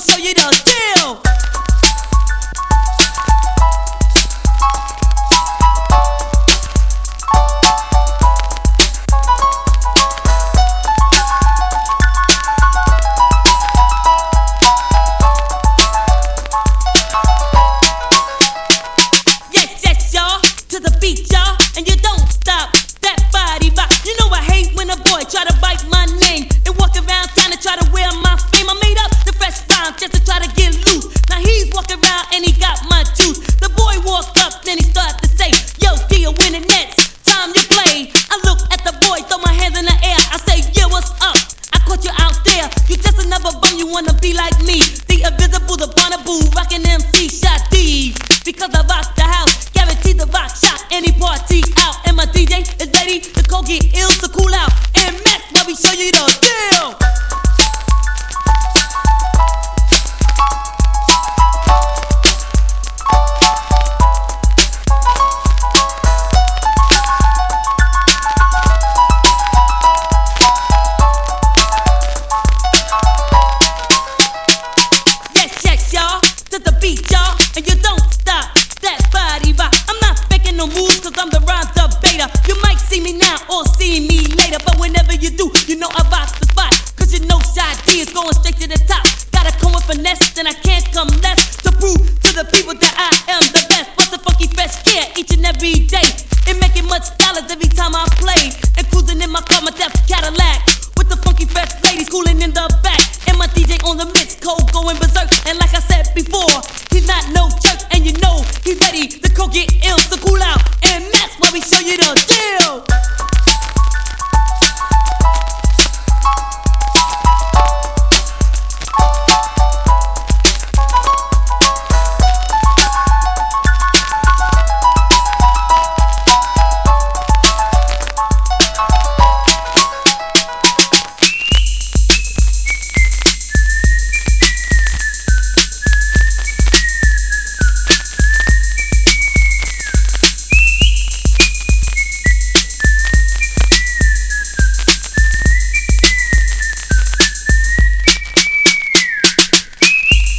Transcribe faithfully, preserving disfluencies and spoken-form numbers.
show you the deal. Yes, yes, y'all, to the beat, y'all, and you don't stop. That body rock. You know I hate when a boy try to bite my name and walk around town and try to wear my fame. I made up the fresh rhyme just to try to get loose. Now he's walking around and he got my juice. The boy walked up, then he started to say, yo, D, you're winning nets. Time to play. I look at the boy, throw my hands in the air. I say, yeah, what's up? I caught you out there. You just another bum, you wanna be like me. The invisible, the Bonnaboo, rockin' M C shot D. Because I rock the house, guaranteed the rock shot any party out. And my D J is ready to go get ill to cool out. And Max, now we show you the deal. Yes, yes, y'all, to the beat, y'all, and you don't stop. That body rock. I'm not faking no moves, cause I'm the rhyme debater. You might see me now or see me later, but whenever you do, you know I rock the spot. Cause you know Shy D is going straight to the top. Gotta come with finesse, and I can't come less to prove to the people that I am the best. What's a funky fresh gear each and every day? And making much dollars every time I play. And cruising in my car, my deaf Cadillac. With the funky fresh ladies cooling in the back. And my D J on the mix, cold going berserk.